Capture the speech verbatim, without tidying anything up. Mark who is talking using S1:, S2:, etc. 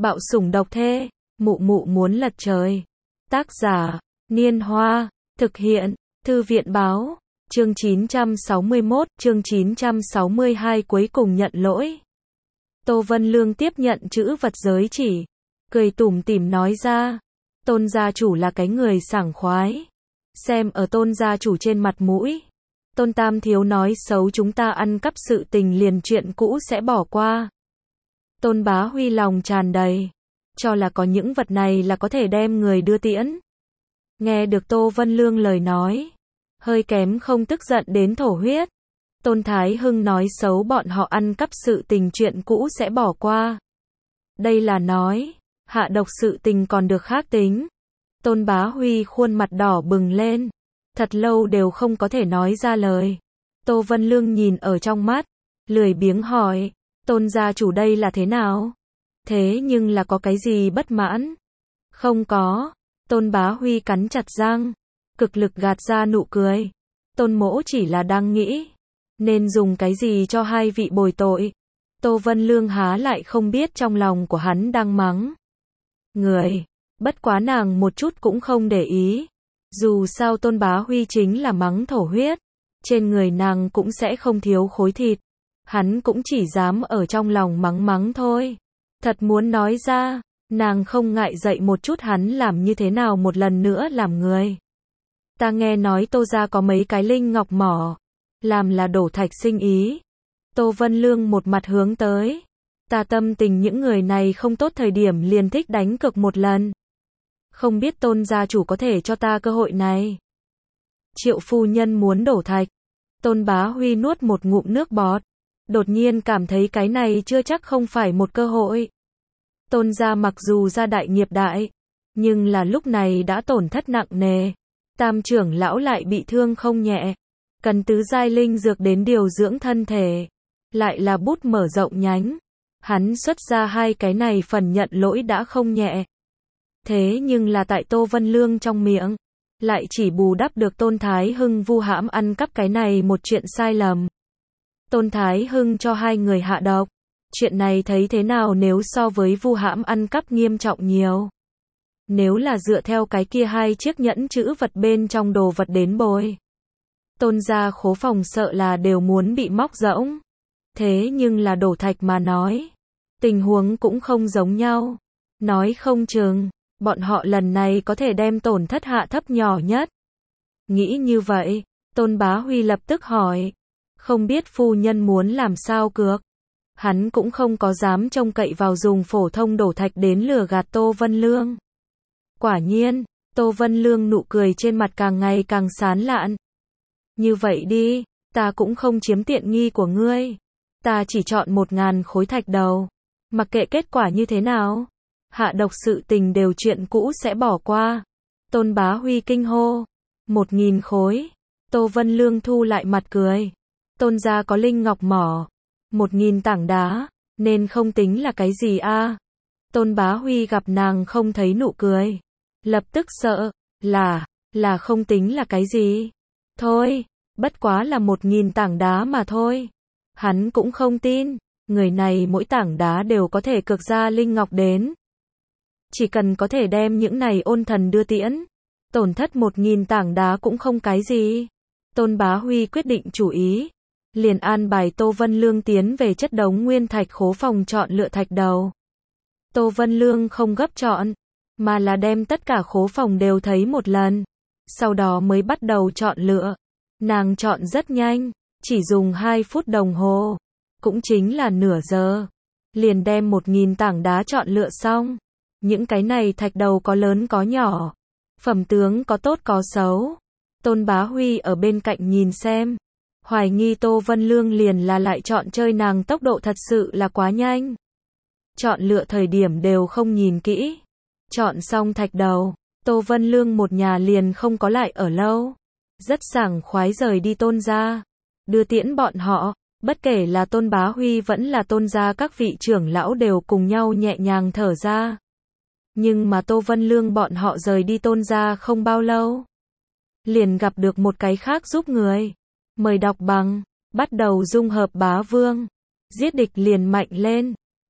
S1: Bạo sủng độc thê, mụ mụ muốn lật trời. Tác giả, Niên Hoa, thực hiện, Thư viện báo, chương chín trăm sáu mươi mốt, chương chín trăm sáu mươi hai cuối cùng nhận lỗi. Tô Vân Lương tiếp nhận chữ vật giới chỉ, cười tủm tỉm nói ra, Tôn gia chủ là cái người sảng khoái. Xem ở Tôn gia chủ trên mặt mũi. Tôn Tam thiếu nói xấu chúng ta ăn cắp sự tình liền chuyện cũ sẽ bỏ qua. Tôn Bá Huy lòng tràn đầy, cho là có những vật này là có thể đem người đưa tiễn. Nghe được Tô Vân Lương lời nói, hơi kém không tức giận đến thổ huyết. Tôn Thái Hưng nói xấu bọn họ ăn cắp sự tình chuyện cũ sẽ bỏ qua. Đây là nói, hạ độc sự tình còn được khác tính. Tôn Bá Huy khuôn mặt đỏ bừng lên, thật lâu đều không có thể nói ra lời. Tô Vân Lương nhìn ở trong mắt, lười biếng hỏi, Tôn gia chủ đây là thế nào? Thế nhưng là có cái gì bất mãn? Không có. Tôn Bá Huy cắn chặt răng, cực lực gạt ra nụ cười. Tôn mỗ chỉ là đang nghĩ, nên dùng cái gì cho hai vị bồi tội. Tô Vân Lương há lại không biết trong lòng của hắn đang mắng người, bất quá nàng một chút cũng không để ý. Dù sao Tôn Bá Huy chính là mắng thổ huyết, trên người nàng cũng sẽ không thiếu khối thịt. Hắn cũng chỉ dám ở trong lòng mắng mắng thôi. Thật muốn nói ra, nàng không ngại dạy một chút hắn làm như thế nào một lần nữa làm người. Ta nghe nói Tô gia có mấy cái linh ngọc mỏ, làm là đổ thạch sinh ý. Tô Vân Lương một mặt hướng tới. Ta tâm tình những người này không tốt thời điểm liền thích đánh cược một lần. Không biết Tôn gia chủ có thể cho ta cơ hội này. Triệu phu nhân muốn đổ thạch. Tôn Bá Huy nuốt một ngụm nước bọt. Đột nhiên cảm thấy cái này chưa chắc không phải một cơ hội. Tôn gia mặc dù gia đại nghiệp đại, nhưng là lúc này đã tổn thất nặng nề. Tam trưởng lão lại bị thương không nhẹ, cần tứ giai linh dược đến điều dưỡng thân thể, lại là bút mở rộng nhánh. Hắn xuất ra hai cái này phần nhận lỗi đã không nhẹ. Thế nhưng là tại Tô Vân Lương trong miệng, lại chỉ bù đắp được Tôn Thái Hưng vu hãm ăn cắp cái này một chuyện sai lầm. Tôn Thái Hưng cho hai người hạ độc. Chuyện này thấy thế nào nếu so với vu hãm ăn cắp nghiêm trọng nhiều. Nếu là dựa theo cái kia hai chiếc nhẫn chữ vật bên trong đồ vật đến bồi. Tôn gia khố phòng sợ là đều muốn bị móc rỗng. Thế nhưng là đổ thạch mà nói. Tình huống cũng không giống nhau. Nói không chừng, bọn họ lần này có thể đem tổn thất hạ thấp nhỏ nhất. Nghĩ như vậy, Tôn Bá Huy lập tức hỏi. Không biết phu nhân muốn làm sao cược. Hắn cũng không có dám trông cậy vào dùng phổ thông đổ thạch đến lừa gạt Tô Vân Lương. Quả nhiên, Tô Vân Lương nụ cười trên mặt càng ngày càng sán lạn. Như vậy đi, ta cũng không chiếm tiện nghi của ngươi. Ta chỉ chọn một ngàn khối thạch đầu. Mặc kệ kết quả như thế nào, hạ độc sự tình đều chuyện cũ sẽ bỏ qua. Tôn Bá Huy kinh hô. Một nghìn khối. Tô Vân Lương thu lại mặt cười. Tôn gia có linh ngọc mỏ. Một nghìn tảng đá, nên không tính là cái gì a. Tôn Bá Huy gặp nàng không thấy nụ cười. Lập tức sợ, là, là không tính là cái gì. Thôi, bất quá là một nghìn tảng đá mà thôi. Hắn cũng không tin, người này mỗi tảng đá đều có thể cược ra linh ngọc đến. Chỉ cần có thể đem những này ôn thần đưa tiễn. Tổn thất một nghìn tảng đá cũng không cái gì. Tôn Bá Huy quyết định chủ ý. Liền an bài Tô Vân Lương tiến về chất đống nguyên thạch khố phòng chọn lựa thạch đầu. Tô Vân Lương không gấp chọn, mà là đem tất cả khố phòng đều thấy một lần. Sau đó mới bắt đầu chọn lựa. Nàng chọn rất nhanh, chỉ dùng hai phút đồng hồ, cũng chính là nửa giờ. Liền đem một nghìn tảng đá chọn lựa xong. Những cái này thạch đầu có lớn có nhỏ, phẩm tướng có tốt có xấu. Tôn Bá Huy ở bên cạnh nhìn xem. Hoài nghi Tô Vân Lương liền là lại chọn chơi nàng tốc độ thật sự là quá nhanh. Chọn lựa thời điểm đều không nhìn kỹ. Chọn xong thạch đầu, Tô Vân Lương một nhà liền không có lại ở lâu. Rất sảng khoái rời đi Tôn gia. Đưa tiễn bọn họ, bất kể là Tôn Bá Huy vẫn là Tôn gia các vị trưởng lão đều cùng nhau nhẹ nhàng thở ra. Nhưng mà Tô Vân Lương bọn họ rời đi Tôn gia không bao lâu. Liền gặp được một cái khác giúp người. Mời đọc bằng, bắt đầu dung hợp bá vương. Giết địch liền mạnh lên.